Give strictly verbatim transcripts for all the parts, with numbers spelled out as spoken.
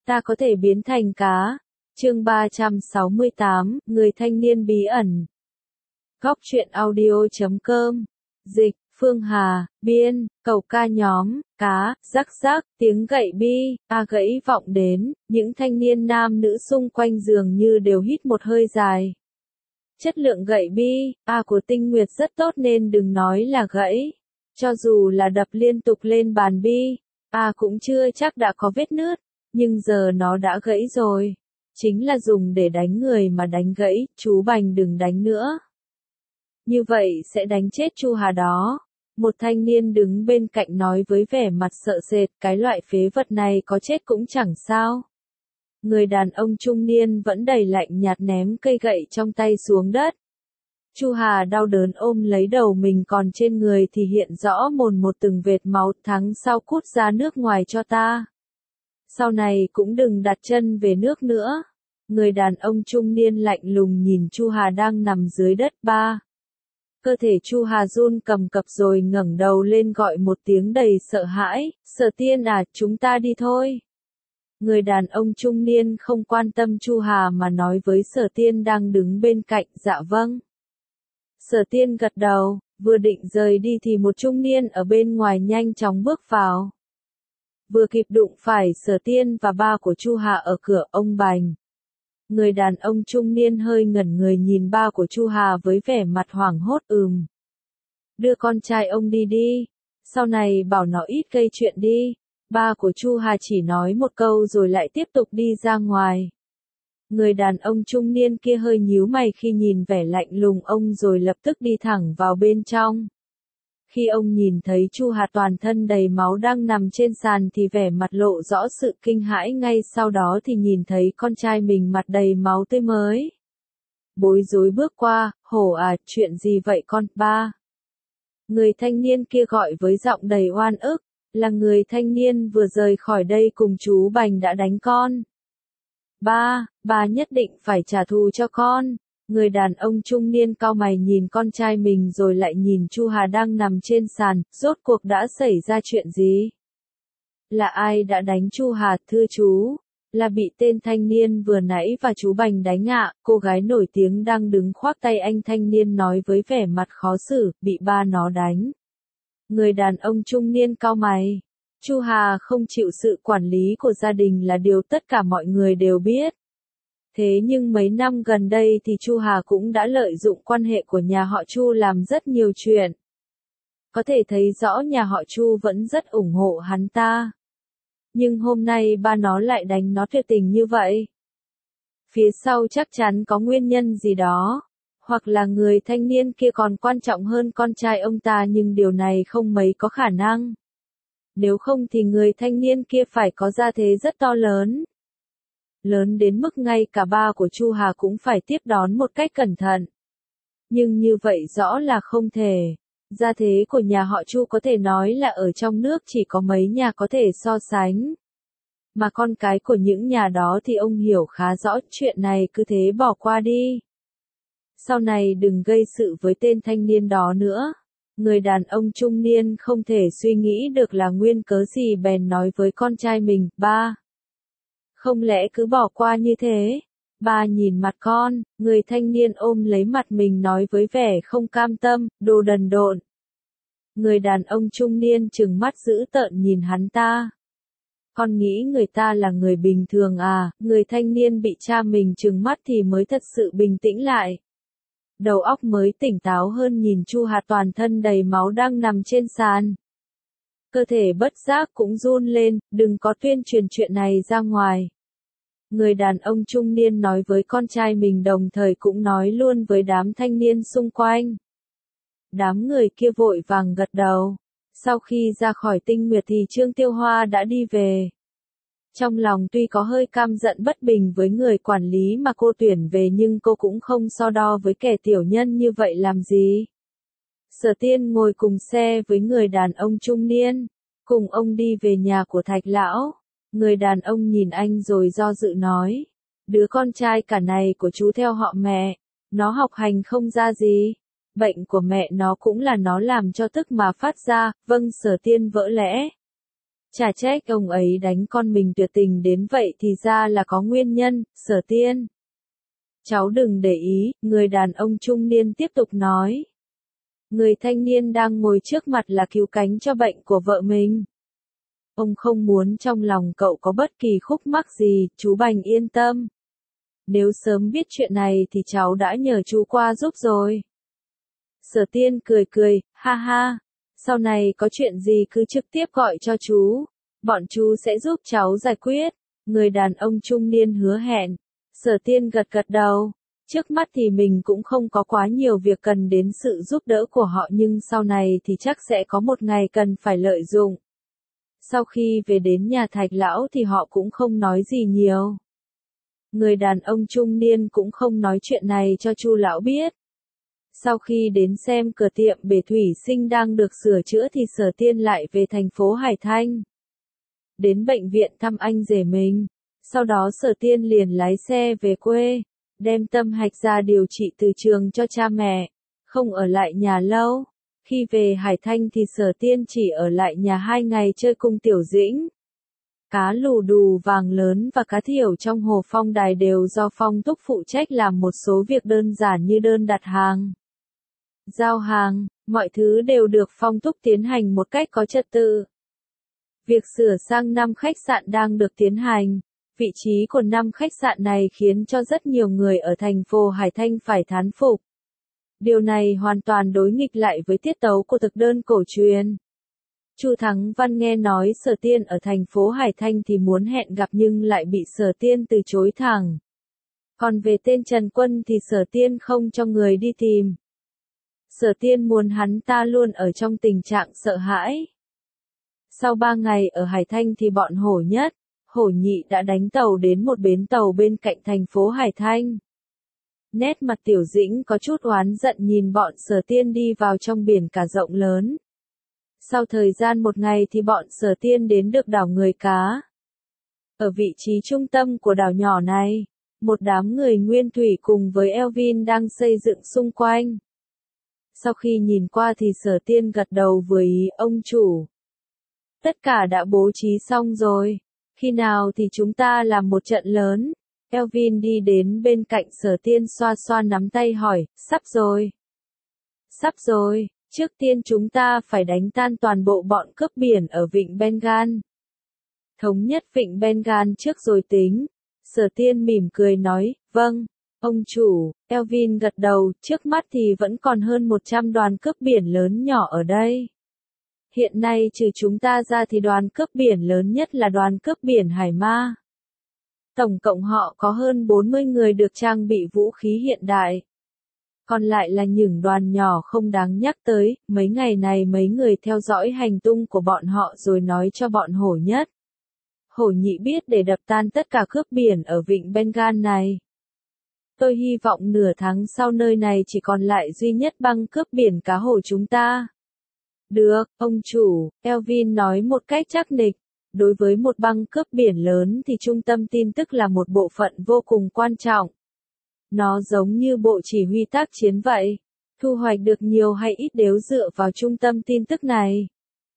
ta có thể biến thành cá. Chương ba trăm sáu mươi tám, người thanh niên bí ẩn. Góc truyện audio chấm com. Dịch, Phương Hà, biên, cầu ca nhóm, cá, rắc rắc, tiếng gậy bi, a gãy vọng đến, những thanh niên nam nữ xung quanh dường như đều hít một hơi dài. Chất lượng gậy bi, a của Tinh Nguyệt rất tốt nên đừng nói là gãy. Cho dù là đập liên tục lên bàn bi, a cũng chưa chắc đã có vết nứt, nhưng giờ nó đã gãy rồi. Chính là dùng để đánh người mà đánh gãy, chú Bành đừng đánh nữa. Như vậy sẽ đánh chết Chu Hà đó. Một thanh niên đứng bên cạnh nói với vẻ mặt sợ sệt, cái loại phế vật này có chết cũng chẳng sao. Người đàn ông trung niên vẫn đầy lạnh nhạt ném cây gậy trong tay xuống đất. Chu Hà đau đớn ôm lấy đầu mình, còn trên người thì hiện rõ mồn một từng vệt máu. Tháng sau cút ra nước ngoài cho ta. Sau này cũng đừng đặt chân về nước nữa. Người đàn ông trung niên lạnh lùng nhìn Chu Hà đang nằm dưới đất. Ba. Cơ thể Chu Hà run cầm cập rồi ngẩng đầu lên gọi một tiếng đầy sợ hãi, Sở Tiên à, chúng ta đi thôi. Người đàn ông trung niên không quan tâm Chu Hà mà nói với Sở Tiên đang đứng bên cạnh, dạ vâng. Sở Tiên gật đầu, vừa định rời đi thì một trung niên ở bên ngoài nhanh chóng bước vào. Vừa kịp đụng phải Sở Tiên và ba của Chu Hà ở cửa. Ông Bành. Người đàn ông trung niên hơi ngẩn người nhìn ba của Chu Hà với vẻ mặt hoảng hốt. Ừm. Đưa con trai ông đi đi. Sau này bảo nó ít gây chuyện đi. Ba của Chu Hà chỉ nói một câu rồi lại tiếp tục đi ra ngoài. Người đàn ông trung niên kia hơi nhíu mày khi nhìn vẻ lạnh lùng ông rồi lập tức đi thẳng vào bên trong. Khi ông nhìn thấy Chu Hà toàn thân đầy máu đang nằm trên sàn thì vẻ mặt lộ rõ sự kinh hãi, ngay sau đó thì nhìn thấy con trai mình mặt đầy máu tươi mới. Bối rối bước qua, hổ à, chuyện gì vậy con? Ba. Người thanh niên kia gọi với giọng đầy oan ức, là người thanh niên vừa rời khỏi đây cùng chú Bành đã đánh con. Ba, ba nhất định phải trả thù cho con. Người đàn ông trung niên cau mày nhìn con trai mình rồi lại nhìn Chu Hà đang nằm trên sàn, rốt cuộc đã xảy ra chuyện gì? Là ai đã đánh Chu Hà, thưa chú? Là bị tên thanh niên vừa nãy và chú Bành đánh ạ. Cô gái nổi tiếng đang đứng khoác tay anh thanh niên nói với vẻ mặt khó xử, bị ba nó đánh. Người đàn ông trung niên cau mày. Chu Hà không chịu sự quản lý của gia đình là điều tất cả mọi người đều biết. Thế nhưng mấy năm gần đây thì Chu Hà cũng đã lợi dụng quan hệ của nhà họ Chu làm rất nhiều chuyện. Có thể thấy rõ nhà họ Chu vẫn rất ủng hộ hắn ta. Nhưng hôm nay ba nó lại đánh nó tuyệt tình như vậy. Phía sau chắc chắn có nguyên nhân gì đó. Hoặc là người thanh niên kia còn quan trọng hơn con trai ông ta, nhưng điều này không mấy có khả năng. Nếu không thì người thanh niên kia phải có gia thế rất to lớn. Lớn đến mức ngay cả ba của Chu Hà cũng phải tiếp đón một cách cẩn thận. Nhưng như vậy rõ là không thể. Gia thế của nhà họ Chu có thể nói là ở trong nước chỉ có mấy nhà có thể so sánh. Mà con cái của những nhà đó thì ông hiểu khá rõ, chuyện này cứ thế bỏ qua đi. Sau này đừng gây sự với tên thanh niên đó nữa. Người đàn ông trung niên không thể suy nghĩ được là nguyên cớ gì bèn nói với con trai mình. Ba. Không lẽ cứ bỏ qua như thế? Ba nhìn mặt con, người thanh niên ôm lấy mặt mình nói với vẻ không cam tâm, đồ đần độn. Người đàn ông trung niên trừng mắt dữ tợn nhìn hắn ta. Con nghĩ người ta là người bình thường à? Người thanh niên bị cha mình trừng mắt thì mới thật sự bình tĩnh lại. Đầu óc mới tỉnh táo hơn nhìn Chu Hà toàn thân đầy máu đang nằm trên sàn. Cơ thể bất giác cũng run lên, đừng có tuyên truyền chuyện này ra ngoài. Người đàn ông trung niên nói với con trai mình đồng thời cũng nói luôn với đám thanh niên xung quanh. Đám người kia vội vàng gật đầu. Sau khi ra khỏi Tinh Nguyệt thì Trương Tiêu Hoa đã đi về. Trong lòng tuy có hơi căm giận bất bình với người quản lý mà cô tuyển về nhưng cô cũng không so đo với kẻ tiểu nhân như vậy làm gì. Sở Tiên ngồi cùng xe với người đàn ông trung niên, cùng ông đi về nhà của Thạch Lão. Người đàn ông nhìn anh rồi do dự nói, đứa con trai cả này của chú theo họ mẹ, nó học hành không ra gì, bệnh của mẹ nó cũng là nó làm cho tức mà phát ra. Vâng, Sở Tiên vỡ lẽ. Chả trách ông ấy đánh con mình tuyệt tình đến vậy thì ra là có nguyên nhân, Sở Tiên. Cháu đừng để ý, người đàn ông trung niên tiếp tục nói. Người thanh niên đang ngồi trước mặt là cứu cánh cho bệnh của vợ mình. Ông không muốn trong lòng cậu có bất kỳ khúc mắc gì, chú Bành yên tâm. Nếu sớm biết chuyện này thì cháu đã nhờ chú qua giúp rồi. Sở Tiên cười cười, ha ha. Sau này có chuyện gì cứ trực tiếp gọi cho chú. Bọn chú sẽ giúp cháu giải quyết. Người đàn ông trung niên hứa hẹn. Sở Tiên gật gật đầu. Trước mắt thì mình cũng không có quá nhiều việc cần đến sự giúp đỡ của họ nhưng sau này thì chắc sẽ có một ngày cần phải lợi dụng. Sau khi về đến nhà Thạch lão thì họ cũng không nói gì nhiều. Người đàn ông trung niên cũng không nói chuyện này cho Chu lão biết. Sau khi đến xem cửa tiệm bể thủy sinh đang được sửa chữa thì Sở Tiên lại về thành phố Hải Thanh. Đến bệnh viện thăm anh rể mình. Sau đó Sở Tiên liền lái xe về quê, đem Tâm Hạch ra điều trị từ trường cho cha mẹ, không ở lại nhà lâu. Khi về Hải Thanh thì Sở Tiên chỉ ở lại nhà hai ngày chơi cùng Tiểu Dĩnh. Cá lù đù vàng lớn và cá thiểu trong hồ Phong Đài đều do Phong Túc phụ trách làm một số việc đơn giản như đơn đặt hàng, giao hàng, mọi thứ đều được Phong Túc tiến hành một cách có trật tự. Việc sửa sang năm khách sạn đang được tiến hành. Vị trí của năm khách sạn này khiến cho rất nhiều người ở thành phố Hải Thanh phải thán phục. Điều này hoàn toàn đối nghịch lại với tiết tấu của thực đơn cổ truyền. Chu Thắng Văn nghe nói Sở Tiên ở thành phố Hải Thanh thì muốn hẹn gặp nhưng lại bị Sở Tiên từ chối thẳng. Còn về tên Trần Quân thì Sở Tiên không cho người đi tìm. Sở Tiên muốn hắn ta luôn ở trong tình trạng sợ hãi. Sau ba ngày ở Hải Thanh thì bọn Hổ Nhất, Hổ Nhị đã đánh tàu đến một bến tàu bên cạnh thành phố Hải Thanh. Nét mặt Tiểu Dĩnh có chút oán giận nhìn bọn Sở Tiên đi vào trong biển cả rộng lớn. Sau thời gian một ngày thì bọn Sở Tiên đến được đảo Người Cá. Ở vị trí trung tâm của đảo nhỏ này, một đám người nguyên thủy cùng với Elvin đang xây dựng xung quanh. Sau khi nhìn qua thì Sở Tiên gật đầu với ý ông chủ. Tất cả đã bố trí xong rồi. Khi nào thì chúng ta làm một trận lớn? Elvin đi đến bên cạnh Sở Tiên xoa xoa nắm tay hỏi, sắp rồi. Sắp rồi, trước tiên chúng ta phải đánh tan toàn bộ bọn cướp biển ở Vịnh Bengal. Thống nhất Vịnh Bengal trước rồi tính. Sở Tiên mỉm cười nói, vâng, ông chủ. Elvin gật đầu, trước mắt thì vẫn còn hơn một trăm đoàn cướp biển lớn nhỏ ở đây. Hiện nay trừ chúng ta ra thì đoàn cướp biển lớn nhất là đoàn cướp biển Hải Ma. Tổng cộng họ có hơn bốn mươi người được trang bị vũ khí hiện đại. Còn lại là những đoàn nhỏ không đáng nhắc tới, mấy ngày này mấy người theo dõi hành tung của bọn họ rồi nói cho bọn Hổ Nhất, Hổ Nhị biết để đập tan tất cả cướp biển ở Vịnh Bengal này. Tôi hy vọng nửa tháng sau nơi này chỉ còn lại duy nhất băng cướp biển cá Hổ chúng ta. Được, ông chủ, Elvin nói một cách chắc nịch. Đối với một băng cướp biển lớn thì trung tâm tin tức là một bộ phận vô cùng quan trọng. Nó giống như bộ chỉ huy tác chiến vậy. Thu hoạch được nhiều hay ít đều dựa vào trung tâm tin tức này.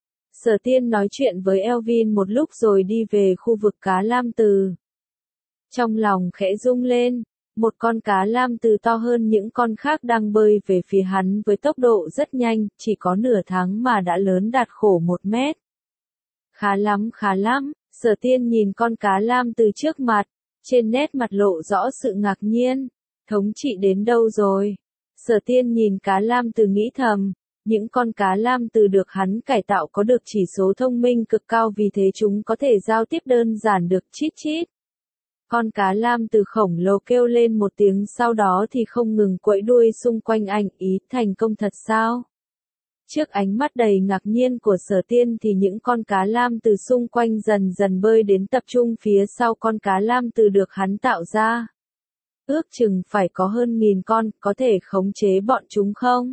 Sở Tiên nói chuyện với Elvin một lúc rồi đi về khu vực cá lam từ. Trong lòng khẽ rung lên. Một con cá lam từ to hơn những con khác đang bơi về phía hắn với tốc độ rất nhanh, chỉ có nửa tháng mà đã lớn đạt khổ một mét. Khá lắm khá lắm, Sở Tiên nhìn con cá lam từ trước mặt, trên nét mặt lộ rõ sự ngạc nhiên. Thống trị đến đâu rồi? Sở Tiên nhìn cá lam từ nghĩ thầm, những con cá lam từ được hắn cải tạo có được chỉ số thông minh cực cao vì thế chúng có thể giao tiếp đơn giản được chít chít. Con cá lam từ khổng lồ kêu lên một tiếng sau đó thì không ngừng quẫy đuôi xung quanh anh, ý thành công thật sao? Trước ánh mắt đầy ngạc nhiên của Sở Tiên thì những con cá lam từ xung quanh dần dần bơi đến tập trung phía sau con cá lam từ được hắn tạo ra. Ước chừng phải có hơn nghìn con, có thể khống chế bọn chúng không?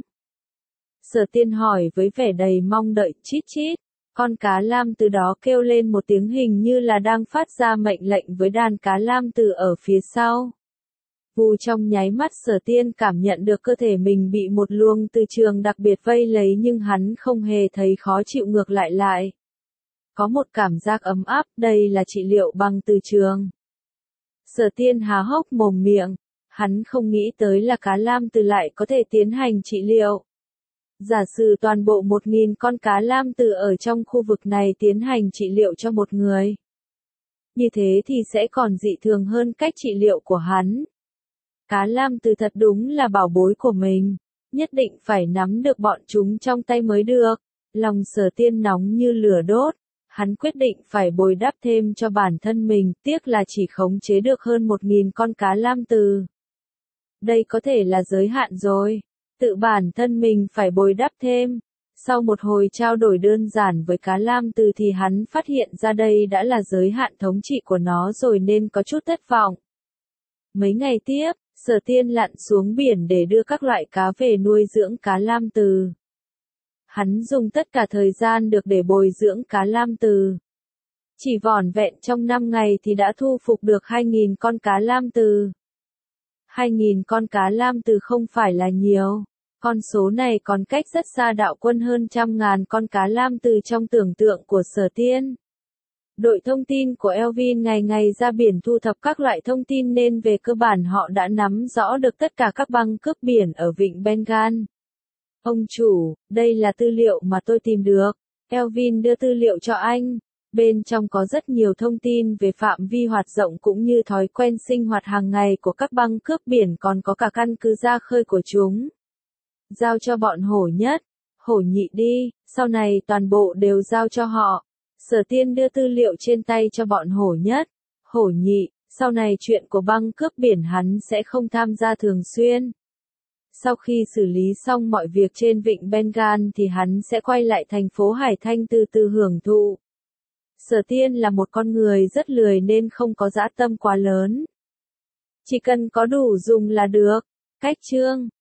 Sở Tiên hỏi với vẻ đầy mong đợi, chít chít. Con cá lam từ đó kêu lên một tiếng hình như là đang phát ra mệnh lệnh với đàn cá lam từ ở phía sau. Vù trong nháy mắt Sở Tiên cảm nhận được cơ thể mình bị một luồng từ trường đặc biệt vây lấy nhưng hắn không hề thấy khó chịu ngược lại lại. có một cảm giác ấm áp, đây là trị liệu bằng từ trường. Sở Tiên há hốc mồm miệng, hắn không nghĩ tới là cá lam từ lại có thể tiến hành trị liệu. Giả sử toàn bộ một nghìn con cá lam từ ở trong khu vực này tiến hành trị liệu cho một người. Như thế thì sẽ còn dị thường hơn cách trị liệu của hắn. Cá lam từ thật đúng là bảo bối của mình, nhất định phải nắm được bọn chúng trong tay mới được. Lòng Sở Tiên nóng như lửa đốt, hắn quyết định phải bồi đắp thêm cho bản thân mình, tiếc là chỉ khống chế được hơn một nghìn con cá lam từ. Đây có thể là giới hạn rồi, tự bản thân mình phải bồi đắp thêm. Sau một hồi trao đổi đơn giản với cá lam từ thì hắn phát hiện ra đây đã là giới hạn thống trị của nó rồi nên có chút thất vọng. Mấy ngày tiếp, Sở Tiên lặn xuống biển để đưa các loại cá về nuôi dưỡng cá lam từ. Hắn dùng tất cả thời gian được để bồi dưỡng cá lam từ. Chỉ vỏn vẹn trong năm ngày thì đã thu phục được hai nghìn con cá lam từ. hai nghìn con cá lam từ không phải là nhiều. Con số này còn cách rất xa đạo quân hơn trăm ngàn con cá lam từ trong tưởng tượng của Sở Tiên. Đội thông tin của Elvin ngày ngày ra biển thu thập các loại thông tin nên về cơ bản họ đã nắm rõ được tất cả các băng cướp biển ở vịnh Bengal. Ông chủ, đây là tư liệu mà tôi tìm được. Elvin đưa tư liệu cho anh. Bên trong có rất nhiều thông tin về phạm vi hoạt động cũng như thói quen sinh hoạt hàng ngày của các băng cướp biển, còn có cả căn cứ ra khơi của chúng. Giao cho bọn Hổ Nhất, Hổ Nhị đi, sau này toàn bộ đều giao cho họ. Sở Tiên đưa tư liệu trên tay cho bọn Hổ Nhất, Hổ Nhị, sau này chuyện của băng cướp biển hắn sẽ không tham gia thường xuyên. Sau khi xử lý xong mọi việc trên vịnh Bengal thì hắn sẽ quay lại thành phố Hải Thanh từ từ hưởng thụ. Sở Tiên là một con người rất lười nên không có dã tâm quá lớn. Chỉ cần có đủ dùng là được. Cách chương